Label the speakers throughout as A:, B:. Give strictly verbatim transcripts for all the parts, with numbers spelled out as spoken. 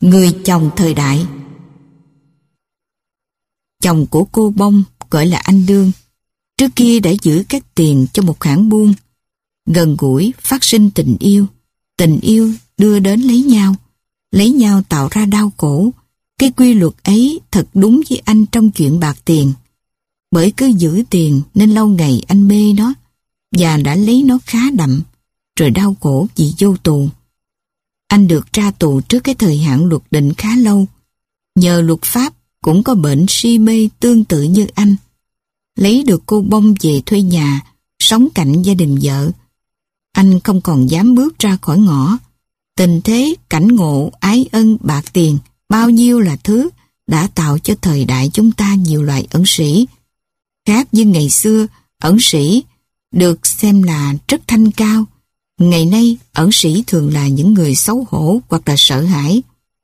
A: Người chồng thời đại. Chồng của cô Bông gọi là anh Đương. Trước kia đã giữ các tiền cho một hãng buôn. Gần gũi phát sinh tình yêu. Tình yêu đưa đến lấy nhau. Lấy nhau tạo ra đau khổ. Cái quy luật ấy thật đúng với anh trong chuyện bạc tiền. Bởi cứ giữ tiền nên lâu ngày anh mê nó và đã lấy nó khá đậm, rồi đau khổ vì vô tù. Anh được ra tù trước cái thời hạn luật định khá lâu. Nhờ luật pháp cũng có bệnh si mê tương tự như anh. Lấy được cô Bông về thuê nhà, sống cạnh gia đình vợ. Anh không còn dám bước ra khỏi ngõ. Tình thế, cảnh ngộ, ái ân, bạc tiền, bao nhiêu là thứ đã tạo cho thời đại chúng ta nhiều loại ẩn sĩ. Khác với ngày xưa, ẩn sĩ được xem là rất thanh cao. Ngày nay, ẩn sĩ thường là những người xấu hổ hoặc là sợ hãi.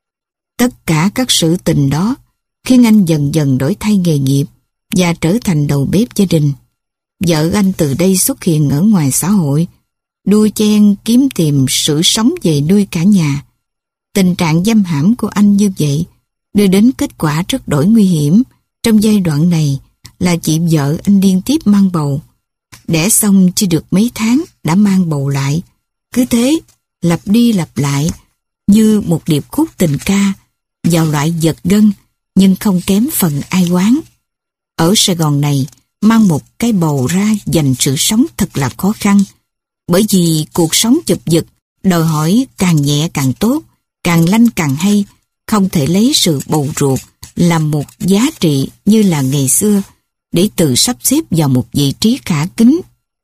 A: Tất cả các sự tình đó khiến anh dần dần đổi thay nghề nghiệp và trở thành đầu bếp gia đình. Vợ anh từ đây xuất hiện ở ngoài xã hội, đua chen kiếm tìm sự sống về nuôi cả nhà. Tình trạng giam hãm của anh như vậy đưa đến kết quả rất đổi nguy hiểm. Trong giai đoạn này là chị vợ anh liên tiếp mang bầu. Đẻ xong chưa được mấy tháng đã mang bầu lại. Cứ thế, lặp đi lặp lại như một điệp khúc tình ca, vào loại giật gân nhưng không kém phần ai oán. Ở Sài Gòn này, mang một cái bầu ra dành sự sống thật là khó khăn. Bởi vì cuộc sống chụp giật, đòi hỏi càng nhẹ càng tốt, càng lanh càng hay, không thể lấy sự bầu ruột làm một giá trị như là ngày xưa để tự sắp xếp vào một vị trí khả kính.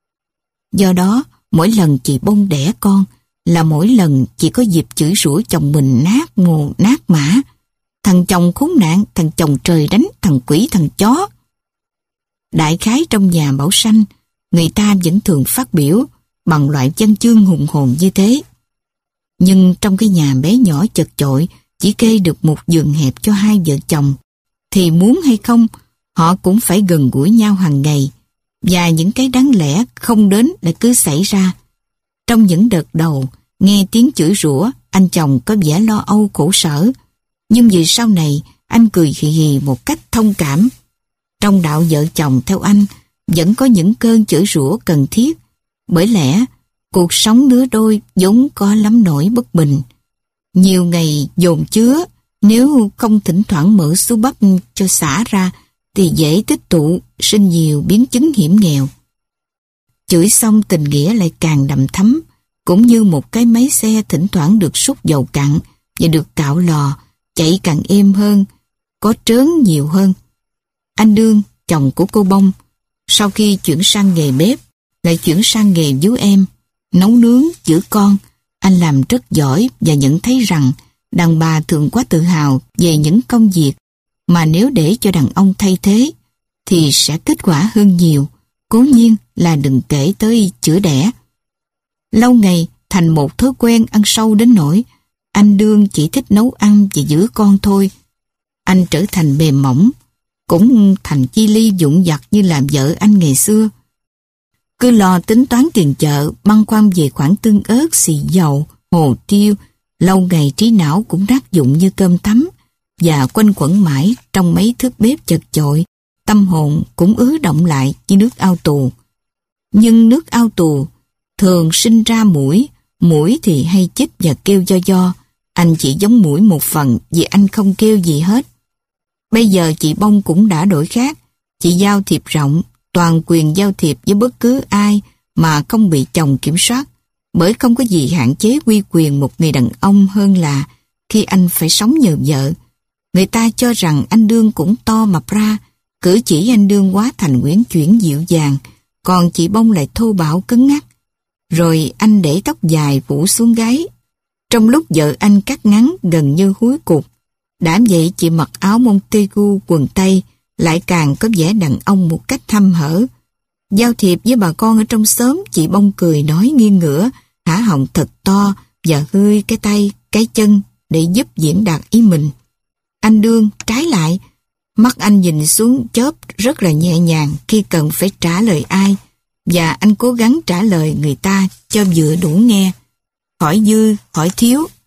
A: Do đó, mỗi lần chị Bông đẻ con là mỗi lần chị có dịp chửi rủa chồng mình nát mồ nát mã. Thằng chồng khốn nạn, thằng chồng trời đánh, thằng quỷ, thằng chó. Đại khái trong nhà Bảo Sanh, người ta vẫn thường phát biểu bằng loại văn chương hùng hồn như thế. Nhưng trong cái nhà bé nhỏ chật chội, chỉ kê được một giường hẹp cho hai vợ chồng, thì muốn hay không, họ cũng phải gần gũi nhau hàng ngày, và những cái đáng lẽ không đến lại cứ xảy ra. Trong những đợt đầu, nghe tiếng chửi rủa, anh chồng có vẻ lo âu khổ sở, nhưng vì sau này, anh cười hì hì một cách thông cảm. Trong đạo vợ chồng theo anh, vẫn có những cơn chửi rủa cần thiết, bởi lẽ cuộc sống lứa đôi vốn có lắm nỗi bất bình. Nhiều ngày dồn chứa, nếu không thỉnh thoảng mở xú bắp cho xả ra, thì dễ tích tụ, sinh nhiều biến chứng hiểm nghèo. Chửi xong tình nghĩa lại càng đậm thấm, cũng như một cái máy xe thỉnh thoảng được sút dầu cặn và được cạo lò, chạy càng êm hơn, có trớn nhiều hơn. Anh Đương, chồng của cô Bông, sau khi chuyển sang nghề bếp, lại chuyển sang nghề vú em, nấu nướng, giữ con. Anh làm rất giỏi và nhận thấy rằng đàn bà thường quá tự hào về những công việc mà nếu để cho đàn ông thay thế thì sẽ kết quả hơn nhiều, cố nhiên là đừng kể tới chữa đẻ. Lâu ngày thành một thói quen ăn sâu đến nỗi anh Đương chỉ thích nấu ăn và giữ con thôi. Anh trở thành mềm mỏng, cũng thành chi ly vụn vặt như làm vợ anh ngày xưa. Cứ lo tính toán tiền chợ, băn khoăn về khoản tương ớt, xì dầu, hồ tiêu, lâu ngày trí não cũng rác dụng như cơm tắm, và quanh quẩn mãi trong mấy thước bếp chật chội, tâm hồn cũng ứ động lại như nước ao tù. Nhưng nước ao tù thường sinh ra muỗi, muỗi thì hay chích và kêu do do. Anh chỉ giống muỗi một phần vì anh không kêu gì hết. Bây giờ chị Bông cũng đã đổi khác, chị giao thiệp rộng, toàn quyền giao thiệp với bất cứ ai mà không bị chồng kiểm soát, bởi không có gì hạn chế uy quyền một người đàn ông hơn là khi anh phải sống nhờ vợ. Người ta cho rằng anh Đương cũng to mập ra, cử chỉ anh Đương quá thành uyển chuyển dịu dàng, còn chị Bông lại thô bạo cứng ngắc. Rồi anh để tóc dài phủ xuống gáy, trong lúc vợ anh cắt ngắn gần như húi cụt. Đã vậy chị mặc áo Montego quần tây, lại càng có vẻ đàn ông một cách thăm hở. Giao thiệp với bà con ở trong xóm, chị Bông cười nói nghiêng ngửa, há họng thật to và hơi cái tay, cái chân để giúp diễn đạt ý mình. Anh Đương trái lại, mắt anh nhìn xuống chớp rất là nhẹ nhàng khi cần phải trả lời ai, và anh cố gắng trả lời người ta cho vừa đủ nghe, hỏi dư, hỏi thiếu.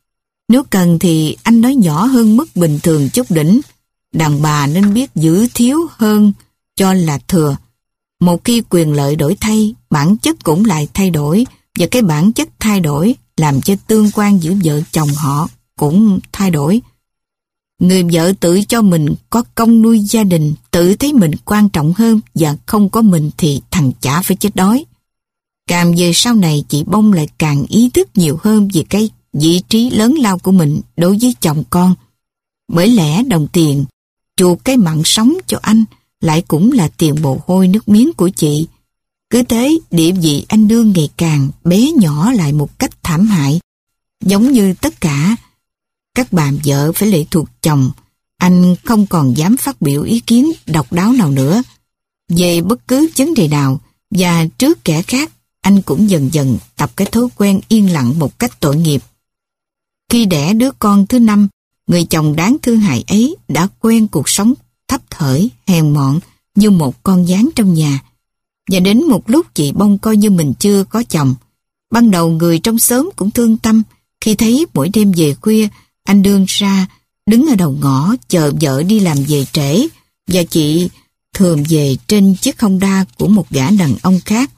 A: Nếu cần thì anh nói nhỏ hơn mức bình thường chút đỉnh. Đàn bà nên biết giữ thiếu hơn cho là thừa. Một khi quyền lợi đổi thay, bản chất cũng lại thay đổi, và cái bản chất thay đổi làm cho tương quan giữa vợ chồng họ cũng thay đổi. Người vợ tự cho mình có công nuôi gia đình, tự thấy mình quan trọng hơn, và không có mình thì thằng chả phải chết đói. Càng về sau này, chị Bông lại càng ý thức nhiều hơn về cái vị trí lớn lao của mình đối với chồng con. Bởi lẽ đồng tiền chuộc cái mạng sống cho anh lại cũng là tiền mồ hôi nước miếng của chị. Cứ thế địa vị anh đương ngày càng bé nhỏ lại một cách thảm hại. Giống như tất cả các bà vợ phải lệ thuộc chồng, anh không còn dám phát biểu ý kiến độc đáo nào nữa về bất cứ vấn đề nào, và trước kẻ khác anh cũng dần dần tập cái thói quen yên lặng một cách tội nghiệp. Khi đẻ đứa con thứ năm, người chồng đáng thương hại ấy đã quen cuộc sống thấp thởi, hèn mọn như một con gián trong nhà. Và đến một lúc chị Bông coi như mình chưa có chồng. Ban đầu người trong xóm cũng thương tâm khi thấy mỗi đêm về khuya anh đương ra đứng ở đầu ngõ chờ vợ đi làm về trễ, và chị thường về trên chiếc Honda của một gã đàn ông khác.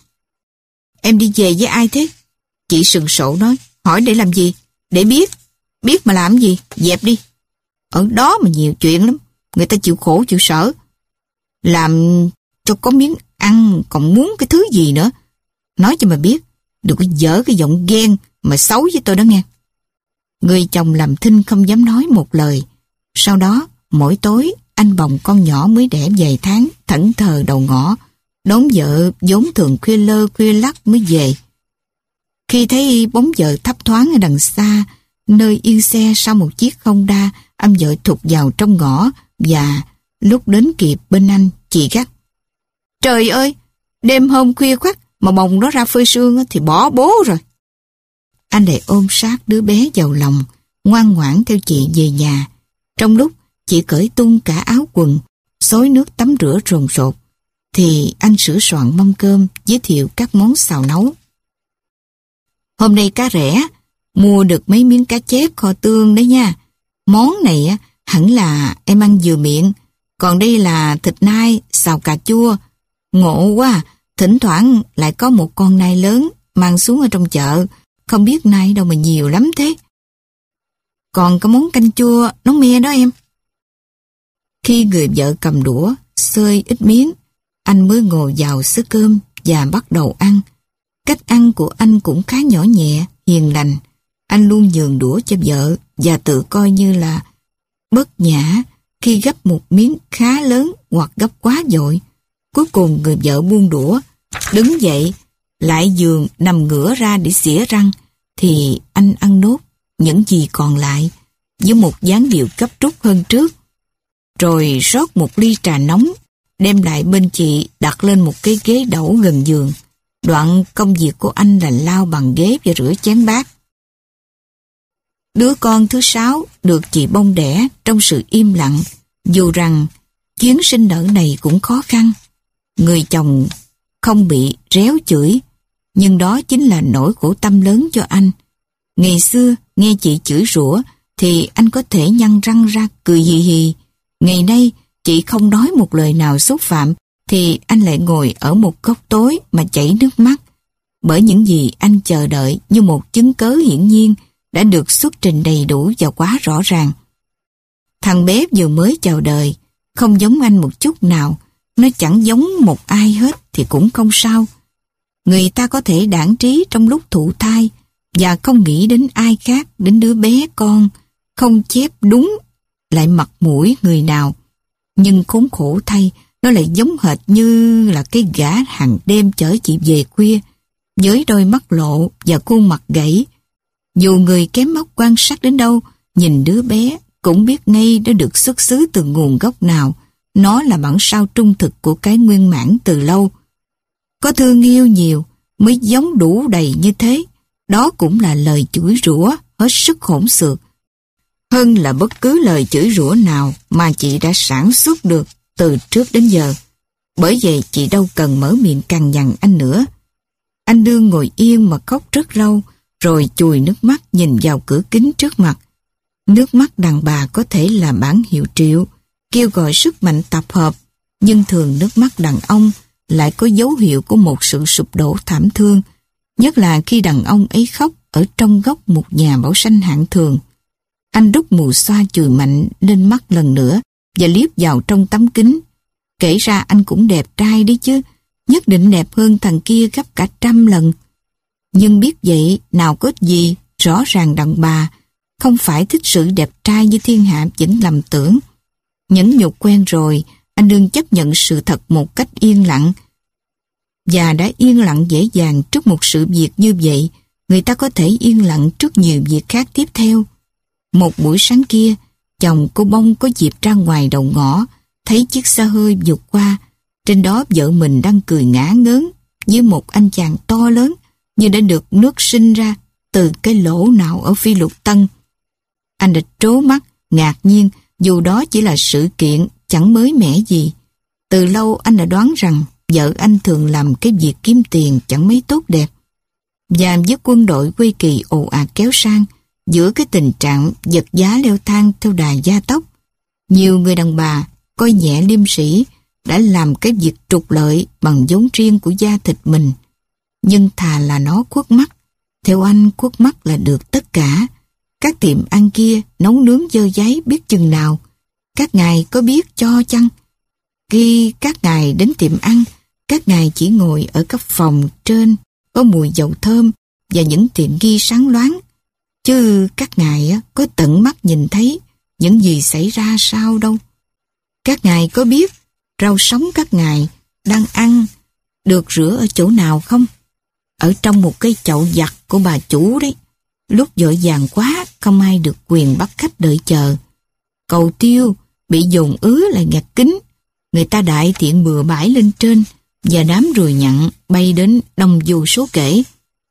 A: Em đi về với ai thế? Chị sừng sộ nói. Hỏi để làm gì? Để biết. Biết mà làm gì? Dẹp đi. Ở đó mà nhiều chuyện lắm. Người ta chịu khổ chịu sở. Làm cho có miếng ăn còn muốn cái thứ gì nữa. Nói cho mà biết. Đừng có dở cái giọng ghen mà xấu với tôi đó nghe. Người chồng làm thinh không dám nói một lời. Sau đó mỗi tối anh bồng con nhỏ mới đẻ vài tháng thẫn thờ đầu ngõ, đón vợ vốn thường khuya lơ khuya lắc mới về. Khi thấy bóng vợ thấp thoáng ở đằng xa, nơi yên xe sau một chiếc Honda, anh vợ thụt vào trong ngõ, và lúc đến kịp bên anh, chị gắt. Trời ơi, đêm hôm khuya khoắt mà bồng nó ra phơi sương thì bỏ bố rồi. Anh lại ôm sát đứa bé vào lòng, ngoan ngoãn theo chị về nhà. Trong lúc chị cởi tung cả áo quần, xối nước tắm rửa rồn rột, thì anh sửa soạn mâm cơm, giới thiệu các món xào nấu. Hôm nay cá rẻ, mua được mấy miếng cá chép kho tương đấy nha. Món này á, hẳn là em ăn vừa miệng. Còn đây là thịt nai, xào cà chua. Ngộ quá, thỉnh thoảng lại có một con nai lớn mang xuống ở trong chợ. Không biết nai đâu mà nhiều lắm thế. Còn cái món canh chua nấu me đó em. Khi người vợ cầm đũa, xơi ít miếng, anh mới ngồi vào xứ cơm và bắt đầu ăn. Cách ăn của anh cũng khá nhỏ nhẹ, hiền lành. Anh luôn nhường đũa cho vợ và tự coi như là bất nhã khi gấp một miếng khá lớn hoặc gấp quá dội. Cuối cùng người vợ buông đũa, đứng dậy, lại giường nằm ngửa ra để xỉa răng, thì anh ăn nốt những gì còn lại với một dáng điệu gấp rút hơn trước. Rồi rót một ly trà nóng, đem lại bên chị đặt lên một cái ghế đẩu gần giường. Đoạn công việc của anh là lau bàn ghế và rửa chén bát. Đứa con thứ sáu được chị Bông đẻ trong sự im lặng, dù rằng chuyến sinh nở này cũng khó khăn. Người chồng không bị réo chửi, nhưng đó chính là nỗi khổ tâm lớn cho anh. Ngày xưa nghe chị chửi rủa thì anh có thể nhăn răng ra cười hì hì. Ngày nay chị không nói một lời nào xúc phạm thì anh lại ngồi ở một góc tối mà chảy nước mắt, bởi những gì anh chờ đợi như một chứng cớ hiển nhiên đã được xuất trình đầy đủ và quá rõ ràng. Thằng bé vừa mới chào đời, không giống anh một chút nào, nó chẳng giống một ai hết thì cũng không sao. Người ta có thể đãng trí trong lúc thụ thai và không nghĩ đến ai khác, đến đứa bé con, không chép đúng lại mặt mũi người nào. Nhưng khốn khổ thay, nó lại giống hệt như là cái gã hàng đêm chở chị về khuya, với đôi mắt lộ và khuôn mặt gãy. Dù người kém óc quan sát đến đâu, nhìn đứa bé cũng biết ngay nó được xuất xứ từ nguồn gốc nào. Nó là bản sao trung thực của cái nguyên mãn từ lâu. Có thương yêu nhiều mới giống đủ đầy như thế. Đó cũng là lời chửi rủa hết sức hỗn xược, hơn là bất cứ lời chửi rủa nào mà chị đã sản xuất được từ trước đến giờ. Bởi vậy chị đâu cần mở miệng cằn nhằn anh nữa. Anh đương ngồi yên mà khóc rất lâu, rồi chùi nước mắt nhìn vào cửa kính trước mặt, Nước mắt đàn bà có thể là bản hiệu triệu, kêu gọi sức mạnh tập hợp, nhưng thường nước mắt đàn ông lại có dấu hiệu của một sự sụp đổ thảm thương, nhất là khi đàn ông ấy khóc ở trong góc một nhà bảo sanh hạng thường. Anh đút mù xoa chùi mạnh lên mắt lần nữa và liếc vào trong tấm kính. Kể ra anh cũng đẹp trai đấy chứ, nhất định đẹp hơn thằng kia gấp cả trăm lần. Nhưng biết vậy nào có ích gì, rõ ràng đàn bà không phải thích sự đẹp trai như thiên hạ vẫn lầm tưởng. Nhẫn nhục quen rồi, anh đương chấp nhận sự thật một cách yên lặng. Và đã yên lặng dễ dàng trước một sự việc như vậy, người ta có thể yên lặng trước nhiều việc khác tiếp theo. Một buổi sáng kia, chồng cô Bông có dịp ra ngoài đầu ngõ, thấy chiếc xe hơi vụt qua. Trên đó vợ mình đang cười ngả ngớn với một anh chàng to lớn như đã được nước sinh ra từ cái lỗ nào ở Phi Lục Tân. Anh đã trố mắt, ngạc nhiên, dù đó chỉ là sự kiện chẳng mới mẻ gì. Từ lâu anh đã đoán rằng vợ anh thường làm cái việc kiếm tiền chẳng mấy tốt đẹp. Và với quân đội Quê Kỳ ồ ạt kéo sang, giữa cái tình trạng vật giá leo thang theo đà gia tốc, nhiều người đàn bà coi nhẹ liêm sĩ đã làm cái việc trục lợi bằng vốn riêng của da thịt mình. Nhưng thà là nó khuất mắt, theo anh khuất mắt là được tất cả. Các tiệm ăn kia nấu nướng dơ giấy biết chừng nào. Các ngài có biết cho chăng? Khi các ngài đến tiệm ăn, các ngài chỉ ngồi ở các phòng trên có mùi dầu thơm và những tiện nghi sáng loáng. Chứ các ngài có tận mắt nhìn thấy những gì xảy ra sao đâu. Các ngài có biết rau sống các ngài đang ăn được rửa ở chỗ nào không? Ở trong một cái chậu giặt của bà chủ đấy. Lúc vội vàng quá, không ai được quyền bắt khách đợi chờ. Cầu tiêu bị dồn ứ lại ngạt kính. Người ta đại tiện bừa bãi lên trên và đám ruồi nhặn bay đến đông vô số kể.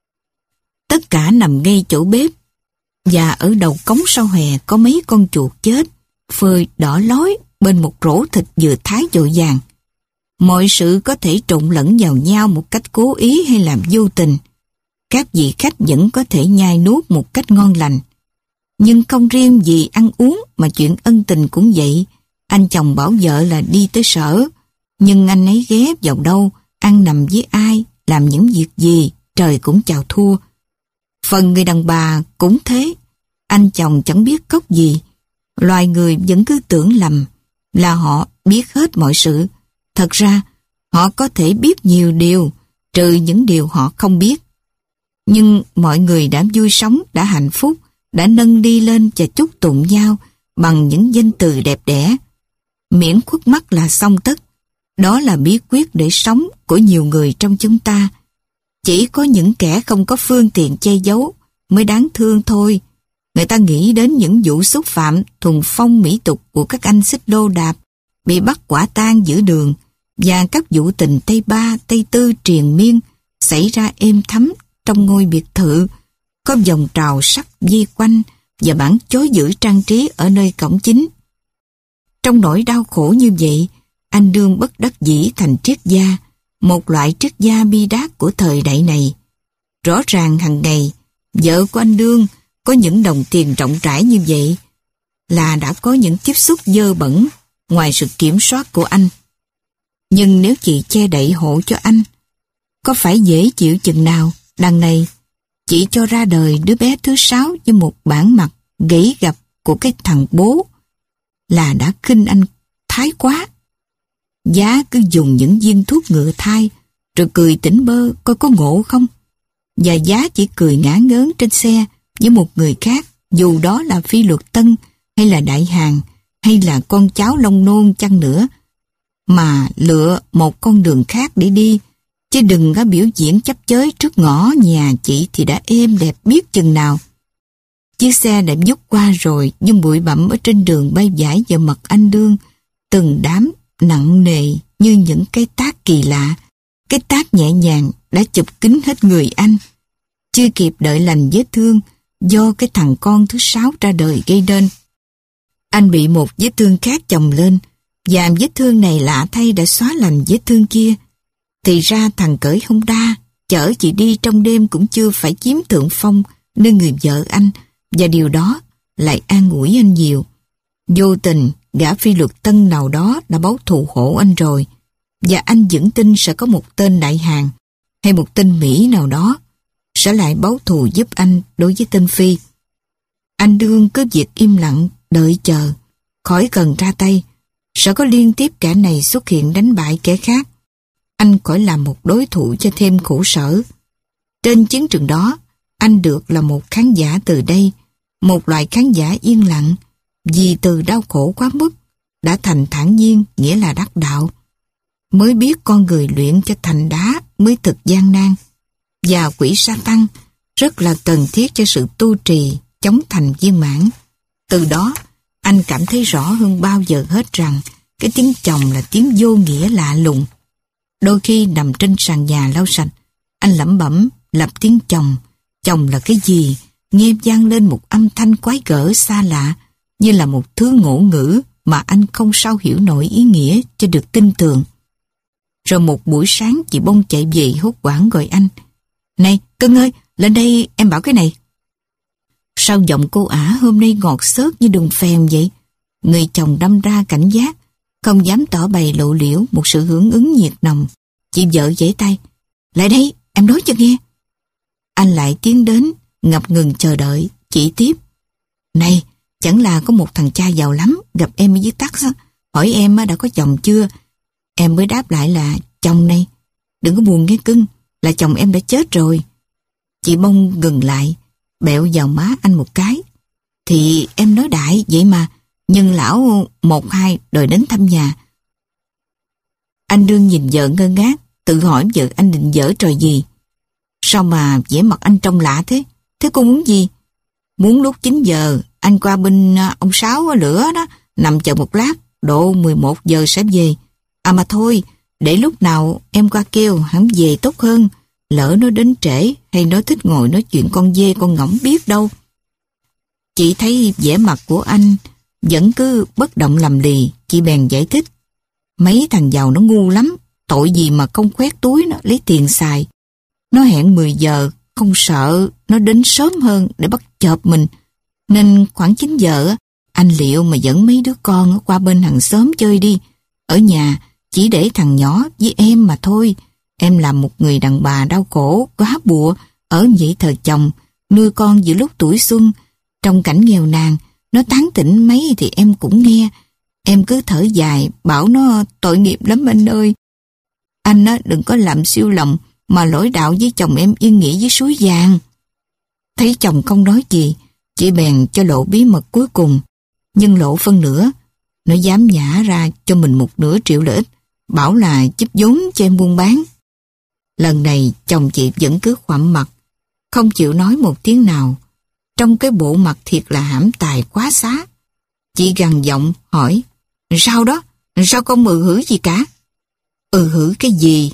A: Tất cả nằm ngay chỗ bếp. Và ở đầu cống sau hè có mấy con chuột chết, phơi đỏ lói bên một rổ thịt vừa thái vội vàng. Mọi sự có thể trộn lẫn vào nhau một cách cố ý hay làm vô tình. Các vị khách vẫn có thể nhai nuốt một cách ngon lành. Nhưng không riêng gì ăn uống mà chuyện ân tình cũng vậy. Anh chồng bảo vợ là đi tới sở, nhưng anh ấy ghé vào đâu, ăn nằm với ai, làm những việc gì, trời cũng chào thua. Phần người đàn bà cũng thế. Anh chồng chẳng biết cốc gì. Loài người vẫn cứ tưởng lầm là họ biết hết mọi sự. Thật ra, họ có thể biết nhiều điều, trừ những điều họ không biết. Nhưng mọi người đã vui sống, đã hạnh phúc, đã nâng đi lên và chúc tụng nhau bằng những danh từ đẹp đẽ. Miễn khuất mắt là xong tất. Đó là bí quyết để sống của nhiều người trong chúng ta. Chỉ có những kẻ không có phương tiện che giấu mới đáng thương thôi. Người ta nghĩ đến những vụ xúc phạm thuần phong mỹ tục của các anh xích lô đạp bị bắt quả tang giữa đường, và các vụ tình Tây Ba, Tây Tư triền miên xảy ra êm thấm trong ngôi biệt thự, có vòng trào sắt vây quanh và bảng chối giữ trang trí ở nơi cổng chính. Trong nỗi đau khổ như vậy, anh đương bất đắc dĩ thành triết gia, một loại triết gia bi đát của thời đại này. Rõ ràng hàng ngày, vợ của anh đương có những đồng tiền rộng rãi như vậy là đã có những tiếp xúc dơ bẩn ngoài sự kiểm soát của anh. Nhưng nếu chị che đậy hộ cho anh, có phải dễ chịu chừng nào? Đằng này, chị cho ra đời đứa bé thứ sáu với một bản mặt gãy gập của cái thằng bố là đã khinh anh thái quá. Giá cứ dùng những viên thuốc ngừa thai rồi cười tỉnh bơ coi có ngộ không. Và Giá chỉ cười ngả ngớn trên xe với một người khác, dù đó là Phi Luật Tân hay là Đại Hàn hay là con cháu Long Nôn chăng nữa, mà lựa một con đường khác để đi, chứ đừng có biểu diễn chấp chới trước ngõ nhà chị thì đã êm đẹp biết chừng nào. Chiếc xe đã vút qua rồi, nhưng bụi bặm ở trên đường bay vãi vào mặt anh đương, từng đám nặng nề như những cái tát kỳ lạ. Cái tát nhẹ nhàng đã chụp kín hết người anh. Chưa kịp đợi lành vết thương do cái thằng con thứ sáu ra đời gây nên, anh bị một vết thương khác chồng lên, và vết thương này lạ thay đã xóa lành vết thương kia. Thì ra thằng cởi Honda chở chị đi trong đêm cũng chưa phải chiếm thượng phong nơi người vợ anh, và điều đó lại an ủi anh nhiều. Vô tình, gã phi luật tân nào đó đã báo thù hộ anh rồi, và anh vẫn tin sẽ có một tên đại Hàn hay một tên Mỹ nào đó sẽ lại báo thù giúp anh đối với tên Phi. Anh đương cứ việc im lặng, đợi chờ, khỏi cần ra tay. Sẽ có liên tiếp kẻ này xuất hiện đánh bại kẻ khác. Anh khỏi làm một đối thủ cho thêm khổ sở. Trên chiến trường đó, anh được là một khán giả từ đây, một loại khán giả yên lặng, vì từ đau khổ quá mức, đã thành thản nhiên, nghĩa là đắc đạo. Mới biết con người luyện cho thành đá mới thực gian nan, và quỷ sa tăng rất là cần thiết cho sự tu trì, chống thành viên mãn. Từ đó, anh cảm thấy rõ hơn bao giờ hết rằng cái tiếng chồng là tiếng vô nghĩa lạ lùng. Đôi khi nằm trên sàn nhà lau sạch, anh lẩm bẩm lập tiếng chồng. Chồng là cái gì? Nghe vang lên một âm thanh quái gở xa lạ, như là một thứ ngôn ngữ mà anh không sao hiểu nổi ý nghĩa cho được tin tưởng. Rồi một buổi sáng chị Bông chạy về hốt hoảng gọi anh. Này, Cưng ơi, lên đây em bảo cái này. Sao giọng cô ả hôm nay ngọt xớt như đường phèn vậy? Người chồng đâm ra cảnh giác, không dám tỏ bày lộ liễu một sự hưởng ứng nhiệt nồng. Chị vợ giãy tay. Lại đây, em nói cho nghe. Anh lại tiến đến, ngập ngừng chờ đợi. Chị tiếp. Này, chẳng là có một thằng cha giàu lắm gặp em ở dưới Tắc á, hỏi em đã có chồng chưa. Em mới đáp lại là chồng này. Đừng có buồn nghe cưng, là chồng em đã chết rồi. Chị Bông ngừng lại, bẹo vào má anh một cái. Thì em nói đại vậy mà, nhưng lão một hai đòi đến thăm nhà. Anh đương nhìn vợ ngơ ngác, tự hỏi vợ anh định giở trò gì. Sao mà vẻ mặt anh trông lạ thế? Thế cô muốn gì? Muốn lúc chín giờ anh qua bên ông Sáu lửa đó, nằm chờ một lát, độ mười một giờ sẽ về. À mà thôi, để lúc nào em qua kêu hắn về tốt hơn. Lỡ nó đến trễ hay nó thích ngồi nói chuyện con dê con ngỗng biết đâu. Chị thấy vẻ mặt của anh vẫn cứ bất động lầm lì, chị bèn giải thích. Mấy thằng giàu nó ngu lắm, tội gì mà không khoét túi nó lấy tiền xài. Nó hẹn mười giờ, không sợ nó đến sớm hơn để bắt chợp mình. Nên khoảng chín giờ anh liệu mà dẫn mấy đứa con qua bên hàng xóm chơi đi. Ở nhà chỉ để thằng nhỏ với em mà thôi. Em làm một người đàn bà đau khổ, góa bụa, ở vậy thời chồng, nuôi con giữa lúc tuổi xuân. Trong cảnh nghèo nàn, nó tán tỉnh mấy thì em cũng nghe. Em cứ thở dài, bảo nó tội nghiệp lắm anh ơi. Anh á, đừng có làm siêu lòng mà lỗi đạo với chồng em yên nghỉ với suối vàng. Thấy chồng không nói gì, chị bèn cho lộ bí mật cuối cùng. Nhưng lộ phân nửa, nó dám nhả ra cho mình một nửa triệu lợi ích, bảo là giúp vốn cho em buôn bán. Lần này chồng chị vẫn cứ khoặm mặt, không chịu nói một tiếng nào. Trong cái bộ mặt thiệt là hãm tài quá xá. Chị gằn giọng hỏi, sao đó? Sao không ừ hử gì cả? Ừ hử cái gì?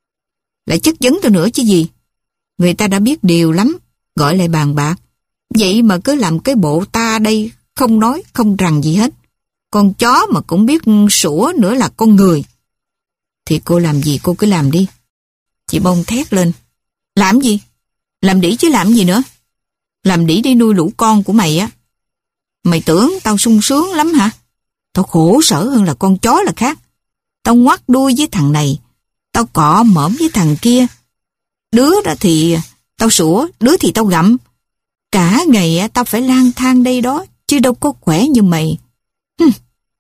A: Lại chất vấn tôi nữa chứ gì? Người ta đã biết điều lắm, gọi lại bàn bạc. Vậy mà cứ làm cái bộ ta đây không nói, không rằng gì hết. Con chó mà cũng biết sủa nữa là con người. Thì cô làm gì cô cứ làm đi. Chị Bông thét lên. Làm gì? Làm đĩ chứ làm gì nữa? Làm đĩ đi nuôi lũ con của mày á. Mày tưởng tao sung sướng lắm hả? Tao khổ sở hơn là con chó là khác. Tao ngoắt đuôi với thằng này, tao cọ mõm với thằng kia. Đứa đó thì tao sủa, đứa thì tao gặm. Cả ngày tao phải lang thang đây đó, chứ đâu có khỏe như mày. Hừm.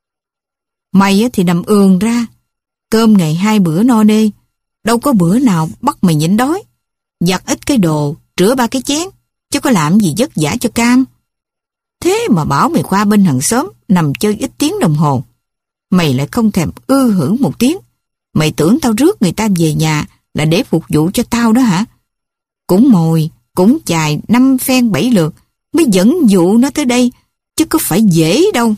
A: Mày thì nằm ườn ra, cơm ngày hai bữa no nê, đâu có bữa nào bắt mày nhịn đói. Giặt ít cái đồ, rửa ba cái chén, chứ có làm gì vất vả cho cam. Thế mà bảo mày qua bên hàng xóm nằm chơi ít tiếng đồng hồ, mày lại không thèm ư hưởng một tiếng. Mày tưởng tao rước người ta về nhà là để phục vụ cho tao đó hả? Cũng mồi, cũng chài năm phen bảy lượt mới dẫn dụ nó tới đây, chứ có phải dễ đâu.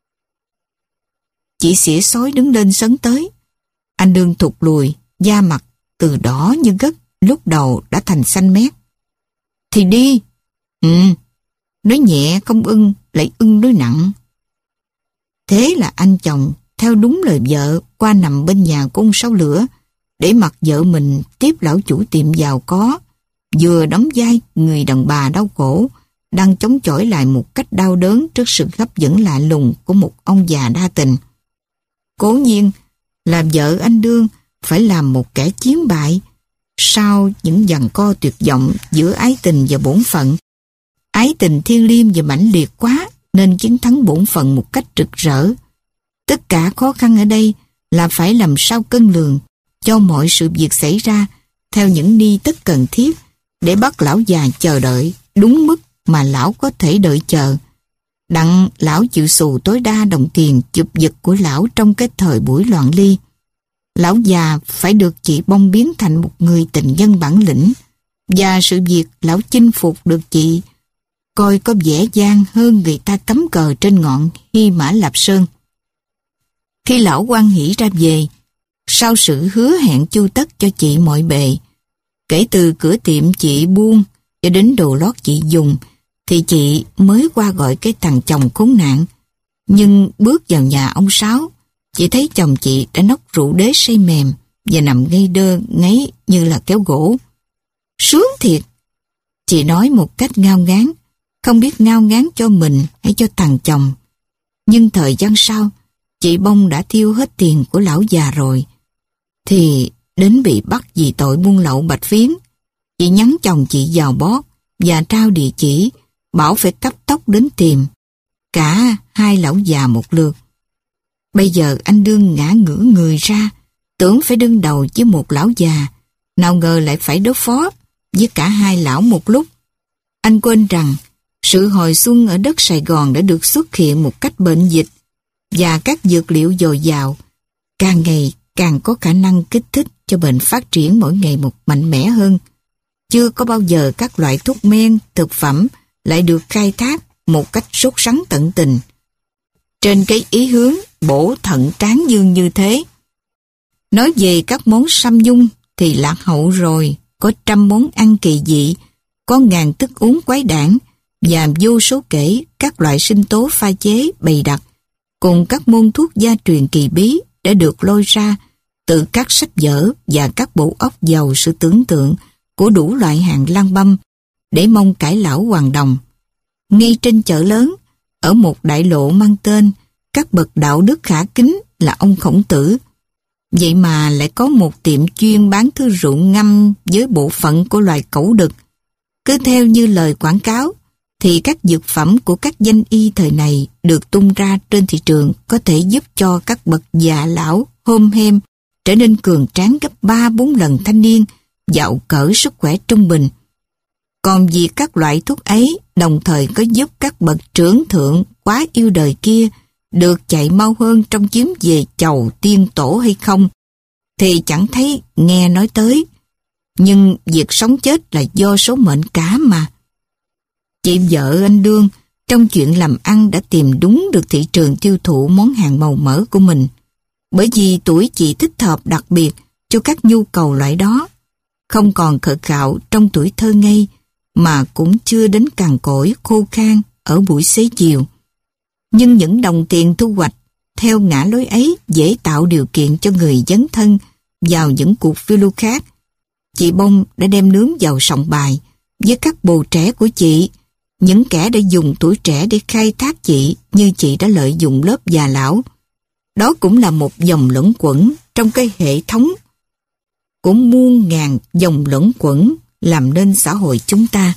A: Chị xỉa xói đứng lên sấn tới. Anh đương thụt lùi, da mặt từ đỏ như gất lúc đầu đã thành xanh mét. Thì đi. Ừ. Nói nhẹ không ưng, lại ưng nói nặng. Thế là anh chồng theo đúng lời vợ qua nằm bên nhà của ông Sáu Lửa, để mặc vợ mình tiếp lão chủ tiệm giàu có, vừa đóng vai người đàn bà đau khổ, đang chống chọi lại một cách đau đớn trước sự hấp dẫn lạ lùng của một ông già đa tình. Cố nhiên, làm vợ anh Đương phải làm một kẻ chiến bại sau những giằng co tuyệt vọng giữa ái tình và bổn phận. Ái tình thiêng liêng và mãnh liệt quá nên chiến thắng bổn phận một cách rực rỡ. Tất cả khó khăn ở đây là phải làm sao cân lường cho mọi sự việc xảy ra theo những ni tất cần thiết để bắt lão già chờ đợi đúng mức mà lão có thể đợi chờ. Đặng lão chịu xù tối đa đồng tiền chụp giật của lão trong cái thời buổi loạn ly. Lão già phải được chị Bông biến thành một người tình nhân bản lĩnh, và sự việc lão chinh phục được chị coi có vẻ gian hơn người ta cắm cờ trên ngọn Hy Mã Lạp Sơn. Khi lão hoan hỷ ra về, sau sự hứa hẹn chu tất cho chị mọi bề, kể từ cửa tiệm chị buôn cho đến đồ lót chị dùng, thì chị mới qua gọi cái thằng chồng khốn nạn. Nhưng bước vào nhà ông Sáu, chị thấy chồng chị đã nốc rượu đế say mềm và nằm ngây đơ ngáy như là kéo gỗ. Sướng thiệt! Chị nói một cách ngao ngán, không biết ngao ngán cho mình hay cho thằng chồng. Nhưng thời gian sau, chị Bông đã tiêu hết tiền của lão già rồi, thì đến bị bắt vì tội buôn lậu bạch phiến. Chị nhắn chồng chị vào bót và trao địa chỉ, bảo phải cấp tốc đến tìm cả hai lão già một lượt. Bây giờ anh Đương ngã ngửa người ra, tưởng phải đương đầu với một lão già, nào ngờ lại phải đối phó với cả hai lão một lúc. Anh quên rằng sự hồi xuân ở đất Sài Gòn đã được xuất hiện một cách bệnh dịch, và các dược liệu dồi dào càng ngày càng có khả năng kích thích cho bệnh phát triển mỗi ngày một mạnh mẽ hơn. Chưa có bao giờ các loại thuốc men, thực phẩm lại được khai thác một cách sốt sắng tận tình, trên cái ý hướng bổ thận tráng dương như thế. Nói về các món sâm dung thì lạc hậu rồi, có trăm món ăn kỳ dị, có ngàn thức uống quái đản, và vô số kể các loại sinh tố pha chế bày đặt, cùng các môn thuốc gia truyền kỳ bí đã được lôi ra từ các sách vở và các bộ óc giàu sự tưởng tượng của đủ loại hàng lang băm để mong cải lão hoàng đồng. Ngay trên chợ lớn, ở một đại lộ mang tên các bậc đạo đức khả kính là ông Khổng Tử, vậy mà lại có một tiệm chuyên bán thứ rượu ngâm với bộ phận của loài cẩu đực. Cứ theo như lời quảng cáo, thì các dược phẩm của các danh y thời này được tung ra trên thị trường có thể giúp cho các bậc già lão hôm hem trở nên cường tráng gấp ba bốn lần thanh niên, dạo cỡ sức khỏe trung bình. Còn vì các loại thuốc ấy đồng thời có giúp các bậc trưởng thượng quá yêu đời kia được chạy mau hơn trong chuyến về chầu tiên tổ hay không, thì chẳng thấy nghe nói tới. Nhưng việc sống chết là do số mệnh cả mà. Chị vợ anh Đương trong chuyện làm ăn đã tìm đúng được thị trường tiêu thụ món hàng màu mỡ của mình, bởi vì tuổi chị thích hợp đặc biệt cho các nhu cầu loại đó, không còn khờ khạo trong tuổi thơ ngây, mà cũng chưa đến cằn cỗi khô khan ở buổi xế chiều. Nhưng những đồng tiền thu hoạch theo ngã lối ấy dễ tạo điều kiện cho người dấn thân vào những cuộc phiêu lưu khác. Chị Bông đã đem nướng vào sòng bài với các bồ trẻ của chị, những kẻ đã dùng tuổi trẻ để khai thác chị như chị đã lợi dụng lớp già lão. Đó cũng là một dòng luẩn quẩn trong cái hệ thống của muôn ngàn dòng luẩn quẩn làm nên xã hội chúng ta.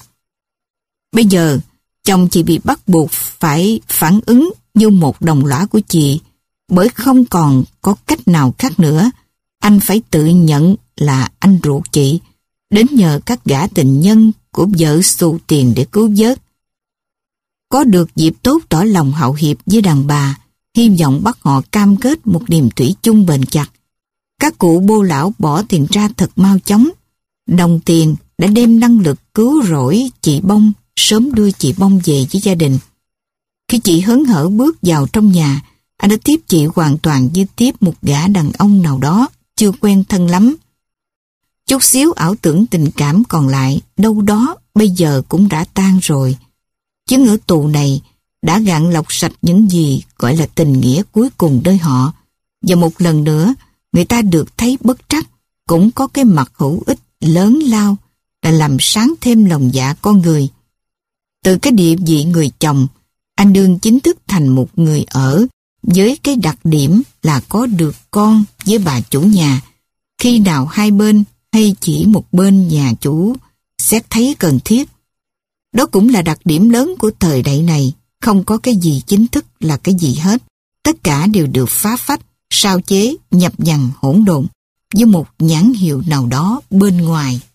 A: Bây giờ, chồng chị bị bắt buộc phải phản ứng như một đồng lõa của chị, bởi không còn có cách nào khác nữa. Anh phải tự nhận là anh ruột chị, đến nhờ các gã tình nhân của vợ xù tiền để cứu vớt. Có được dịp tốt tỏ lòng hậu hiệp với đàn bà, hy vọng bắt họ cam kết một niềm thủy chung bền chặt. Các cụ bô lão bỏ tiền ra thật mau chóng. Đồng tiền đã đem năng lực cứu rỗi chị Bông, sớm đưa chị Bông về với gia đình. Khi chị hớn hở bước vào trong nhà, anh đã tiếp chị hoàn toàn như tiếp một gã đàn ông nào đó chưa quen thân lắm. Chút xíu ảo tưởng tình cảm còn lại đâu đó bây giờ cũng đã tan rồi. Chứng ở tù này đã gạn lọc sạch những gì gọi là tình nghĩa cuối cùng đời họ, và một lần nữa người ta được thấy bất trắc cũng có cái mặt hữu ích lớn lao là làm sáng thêm lòng dạ con người. Từ cái địa vị người chồng, anh đương chính thức thành một người ở với cái đặc điểm là có được con với bà chủ nhà. Khi nào hai bên hay chỉ một bên nhà chủ xét thấy cần thiết. Đó cũng là đặc điểm lớn của thời đại này. Không có cái gì chính thức là cái gì hết. Tất cả đều được phá phách, sao chế, nhập nhằng hỗn độn với một nhãn hiệu nào đó bên ngoài.